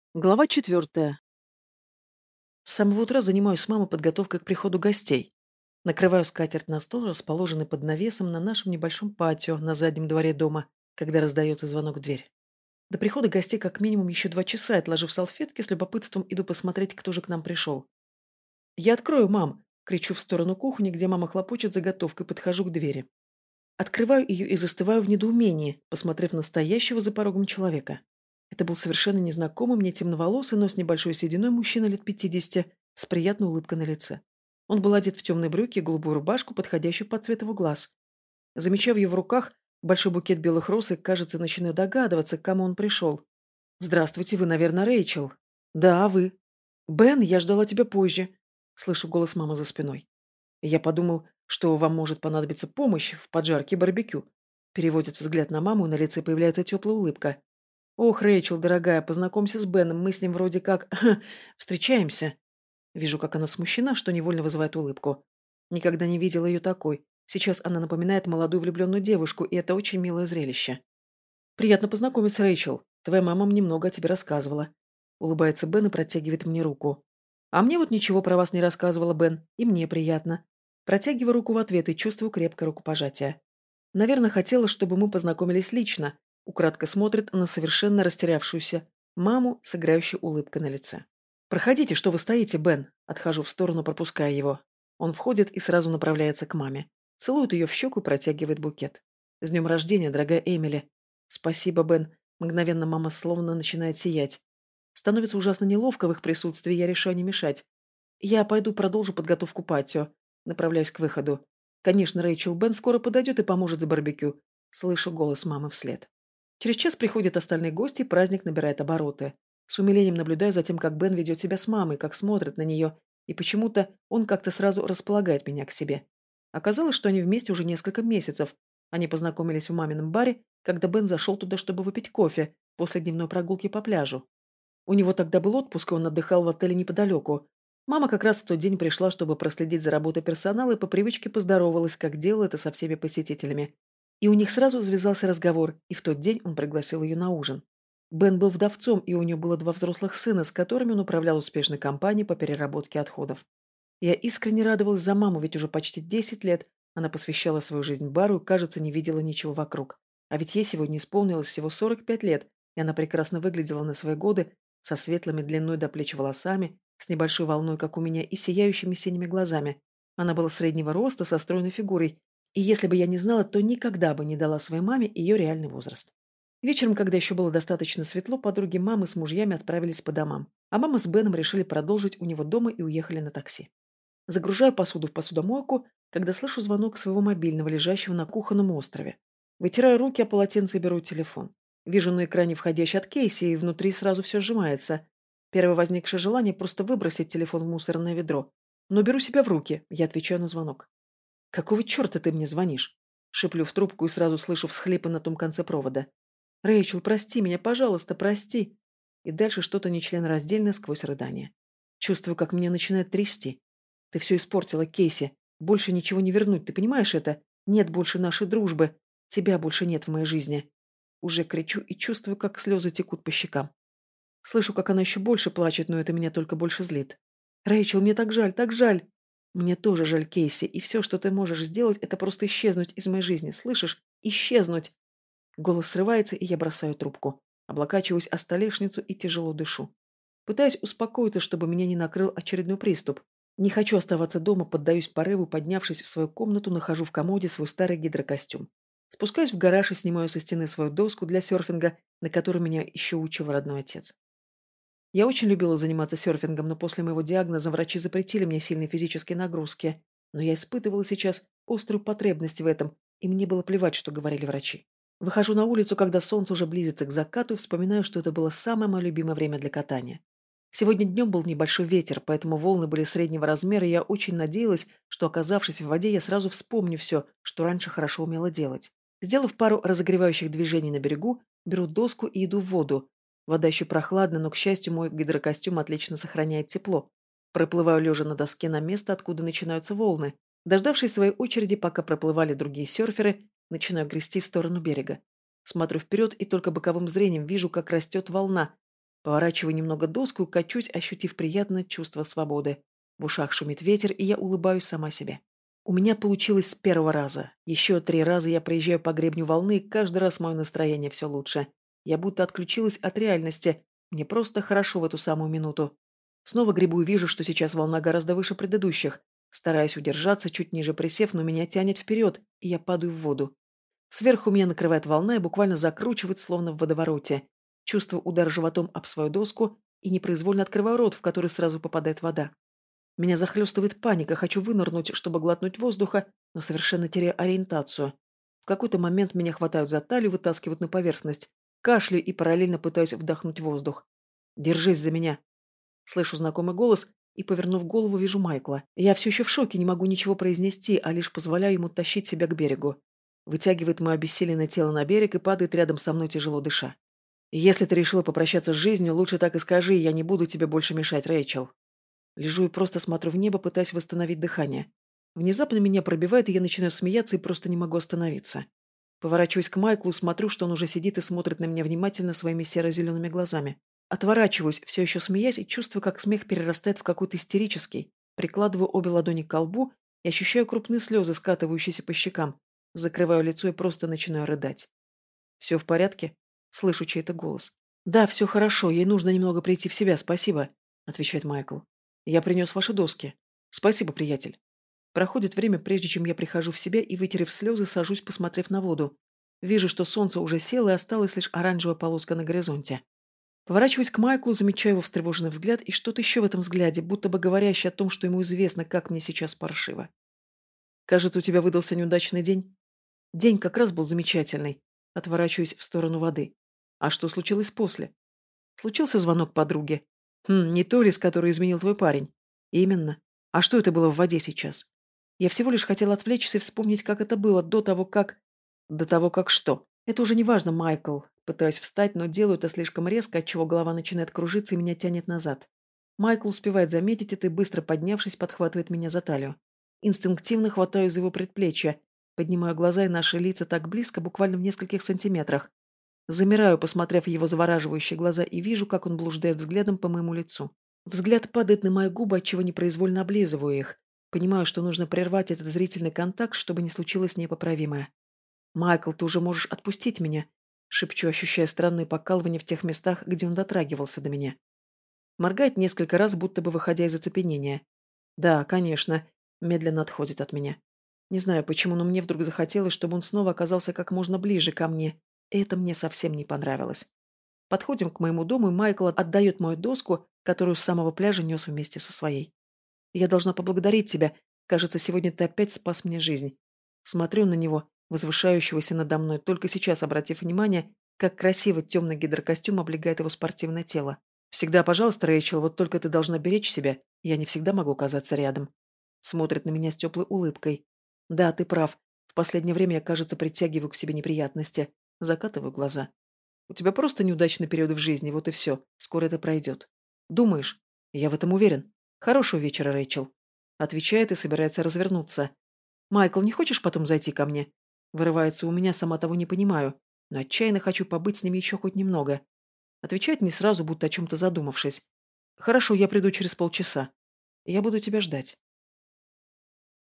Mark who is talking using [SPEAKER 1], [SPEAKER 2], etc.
[SPEAKER 1] Глава 4. С самого утра занимаюсь с мамой подготовкой к приходу гостей. Накрываю скатерть на стол, расположенный под навесом на нашем небольшом патио на заднем дворе дома, когда раздается звонок в дверь. До прихода гостей как минимум еще 2 часа, и, отложив салфетки, с любопытством иду посмотреть, кто же к нам пришел. «Я открою, мам!» — кричу в сторону кухни, где мама хлопочет заготовкой, подхожу к двери. Открываю ее и застываю в недоумении, посмотрев на стоящего за порогом человека. Это был совершенно незнакомый мне темноволосый, но с небольшой сединой мужчина лет 50, с приятной улыбкой на лице. Он был одет в темные брюки и голубую рубашку, подходящую под цвет его глаз. Замечая в его руках большой букет белых роз и, кажется, начинаю догадываться, к кому он пришел. «Здравствуйте, вы, наверное, Рэйчел?» «Да, а вы?» «Бен, я ждала тебя позже», — слышу голос мамы за спиной. Я подумал, что вам может понадобиться помощь в поджарке барбекю. Переводит взгляд на маму, и на лице появляется теплая улыбка. Ох, Рэйчел, дорогая, познакомься с Беном, мы с ним вроде как встречаемся. Вижу, как она смущена, что невольно вызывает улыбку. Никогда не видела ее такой. Сейчас она напоминает молодую влюбленную девушку, и это очень милое зрелище. Приятно познакомиться, Рэйчел. Твоя мама мне много о тебе рассказывала. Улыбается Бен и протягивает мне руку. А мне вот ничего про вас не рассказывала, Бен, и мне приятно. Протягиваю руку в ответ и чувствую крепкое рукопожатие. Наверное, хотела, чтобы мы познакомились лично. Украдко смотрит на совершенно растерявшуюся маму с играющей улыбкой на лице. «Проходите, что вы стоите, Бен?» Отхожу в сторону, пропуская его. Он входит и сразу направляется к маме. Целует ее в щеку и протягивает букет. «С днем рождения, дорогая Эмили!» «Спасибо, Бен!» Мгновенно мама словно начинает сиять. Становится ужасно неловко в их присутствии, я решаю не мешать. Я пойду продолжу подготовку патио. Направляюсь к выходу. Конечно, Рэйчел, Бен скоро подойдет и поможет за барбекю. Слышу голос мамы вслед. Через час приходят остальные гости, и праздник набирает обороты. С умилением наблюдаю за тем, как Бен ведет себя с мамой, как смотрит на нее, и почему-то он как-то сразу располагает меня к себе. Оказалось, что они вместе уже несколько месяцев. Они познакомились в мамином баре, когда Бен зашел туда, чтобы выпить кофе, после дневной прогулки по пляжу. У него тогда был отпуск, и он отдыхал в отеле неподалеку. Мама как раз в тот день пришла, чтобы проследить за работой персонала, и по привычке поздоровалась, как делала это со всеми посетителями. И у них сразу завязался разговор, и в тот день он пригласил ее на ужин. Бен был вдовцом, и у него было 2 взрослых сына, с которыми он управлял успешной компанией по переработке отходов. Я искренне радовалась за маму, ведь уже почти 10 лет она посвящала свою жизнь бару и, кажется, не видела ничего вокруг. А ведь ей сегодня исполнилось всего 45 лет, и она прекрасно выглядела на свои годы, со светлыми длиной до плеч волосами, с небольшой волной, как у меня, и сияющими синими глазами. Она была среднего роста, со стройной фигурой, и если бы я не знала, то никогда бы не дала своей маме ее реальный возраст. Вечером, когда еще было достаточно светло, подруги мамы с мужьями отправились по домам, а мама с Беном решили продолжить у него дома и уехали на такси. Загружаю посуду в посудомойку, когда слышу звонок своего мобильного, лежащего на кухонном острове. Вытираю руки о полотенце и беру телефон. Вижу на экране входящий от Кейси, и внутри сразу все сжимается. Первое возникшее желание просто выбросить телефон в мусорное ведро. Но беру себя в руки, я отвечаю на звонок. «Какого черта ты мне звонишь?» Шиплю в трубку и сразу слышу всхлипы на том конце провода. «Рэйчел, прости меня, пожалуйста, прости!» И дальше что-то нечленораздельное сквозь рыдание. Чувствую, как меня начинает трясти. Ты все испортила, Кейси. Больше ничего не вернуть, ты понимаешь это? Нет больше нашей дружбы. Тебя больше нет в моей жизни. Уже кричу и чувствую, как слезы текут по щекам. Слышу, как она еще больше плачет, но это меня только больше злит. Рэйчел, мне так жаль, так жаль. Мне тоже жаль, Кейси, и все, что ты можешь сделать, это просто исчезнуть из моей жизни. Слышишь? Исчезнуть. Голос срывается, и я бросаю трубку. Облокачиваюсь о столешницу и тяжело дышу. Пытаюсь успокоиться, чтобы меня не накрыл очередной приступ. Не хочу оставаться дома, поддаюсь порыву, поднявшись в свою комнату, нахожу в комоде свой старый гидрокостюм. Спускаюсь в гараж и снимаю со стены свою доску для серфинга, на которой меня еще учил родной отец. Я очень любила заниматься серфингом, но после моего диагноза врачи запретили мне сильные физические нагрузки. Но я испытывала сейчас острую потребность в этом, и мне было плевать, что говорили врачи. Выхожу на улицу, когда солнце уже близится к закату, и вспоминаю, что это было самое мое любимое время для катания. Сегодня днем был небольшой ветер, поэтому волны были среднего размера, и я очень надеялась, что, оказавшись в воде, я сразу вспомню все, что раньше хорошо умела делать. Сделав пару разогревающих движений на берегу, беру доску и иду в воду. Вода еще прохладная, но, к счастью, мой гидрокостюм отлично сохраняет тепло. Проплываю лежа на доске на место, откуда начинаются волны. Дождавшись своей очереди, пока проплывали другие серферы, начинаю грести в сторону берега. Смотрю вперед и только боковым зрением вижу, как растет волна. Поворачиваю немного доску и качусь, ощутив приятное чувство свободы. В ушах шумит ветер, и я улыбаюсь сама себе. У меня получилось с первого раза. Еще 3 раза я проезжаю по гребню волны, и каждый раз мое настроение все лучше. Я будто отключилась от реальности. Мне просто хорошо в эту самую минуту. Снова гребу и вижу, что сейчас волна гораздо выше предыдущих. Стараюсь удержаться, чуть ниже присев, но меня тянет вперед, и я падаю в воду. Сверху меня накрывает волна и буквально закручивает, словно в водовороте. Чувствую удар животом об свою доску и непроизвольно открываю рот, в который сразу попадает вода. Меня захлестывает паника, хочу вынырнуть, чтобы глотнуть воздуха, но совершенно теряю ориентацию. В какой-то момент меня хватают за талию, вытаскивают на поверхность. Кашляю и параллельно пытаюсь вдохнуть воздух. «Держись за меня!» Слышу знакомый голос и, повернув голову, вижу Майкла. Я все еще в шоке, не могу ничего произнести, а лишь позволяю ему тащить себя к берегу. Вытягивает мое обессиленное тело на берег и падает рядом со мной, тяжело дыша. «Если ты решила попрощаться с жизнью, лучше так и скажи, я не буду тебе больше мешать, Рэйчел». Лежу и просто смотрю в небо, пытаясь восстановить дыхание. Внезапно меня пробивает, и я начинаю смеяться и просто не могу остановиться. Поворачиваюсь к Майклу, смотрю, что он уже сидит и смотрит на меня внимательно своими серо-зелеными глазами. Отворачиваюсь, все еще смеясь, и чувствую, как смех перерастает в какой-то истерический. Прикладываю обе ладони к колбу и ощущаю крупные слезы, скатывающиеся по щекам. Закрываю лицо и просто начинаю рыдать. «Все в порядке?» Слышу чей-то голос. «Да, все хорошо, ей нужно немного прийти в себя, спасибо», — отвечает Майкл. «Я принес ваши доски». «Спасибо, приятель». Проходит время, прежде чем я прихожу в себя и, вытерев слезы, сажусь, посмотрев на воду. Вижу, что солнце уже село и осталась лишь оранжевая полоска на горизонте. Поворачиваюсь к Майклу, замечаю его встревоженный взгляд и что-то еще в этом взгляде, будто бы говорящее о том, что ему известно, как мне сейчас паршиво. «Кажется, у тебя выдался неудачный день?» «День как раз был замечательный». Отворачиваюсь в сторону воды. «А что случилось после?» «Случился звонок подруге». Не то ли, с которой изменил твой парень?» «Именно. А что это было в воде сейчас?» «Я всего лишь хотела отвлечься и вспомнить, как это было до того, как...» «До того, как что?» «Это уже не важно, Майкл». Пытаюсь встать, но делаю это слишком резко, отчего голова начинает кружиться и меня тянет назад. Майкл успевает заметить это и, быстро поднявшись, подхватывает меня за талию. Инстинктивно хватаю за его предплечье. Поднимаю глаза, и наши лица так близко, буквально в нескольких сантиметрах. Замираю, посмотрев в его завораживающие глаза, и вижу, как он блуждает взглядом по моему лицу. Взгляд падает на мои губы, отчего непроизвольно облизываю их. Понимаю, что нужно прервать этот зрительный контакт, чтобы не случилось непоправимое. «Майкл, ты уже можешь отпустить меня», — шепчу, ощущая странные покалывания в тех местах, где он дотрагивался до меня. Моргает несколько раз, будто бы выходя из оцепенения. «Да, конечно», — медленно отходит от меня. Не знаю почему, но мне вдруг захотелось, чтобы он снова оказался как можно ближе ко мне. И это мне совсем не понравилось. Подходим к моему дому, и Майкл отдает мою доску, которую с самого пляжа нес вместе со своей. «Я должна поблагодарить тебя. Кажется, сегодня ты опять спас мне жизнь». Смотрю на него, возвышающегося надо мной, только сейчас обратив внимание, как красиво темный гидрокостюм облегает его спортивное тело. «Всегда, пожалуйста, Рэйчел, вот только ты должна беречь себя. Я не всегда могу оказаться рядом». Смотрит на меня с теплой улыбкой. «Да, ты прав. В последнее время я, кажется, притягиваю к себе неприятности. Закатываю глаза. У тебя просто неудачный период в жизни, вот и все. Скоро это пройдет». «Думаешь?» «Я в этом уверен. Хорошего вечера, Рэйчел». Отвечает и собирается развернуться. «Майкл, не хочешь потом зайти ко мне?» Вырывается у меня, сама того не понимаю, но отчаянно хочу побыть с ними еще хоть немного. Отвечает не сразу, будто о чем-то задумавшись. «Хорошо, я приду через полчаса. Я буду тебя ждать».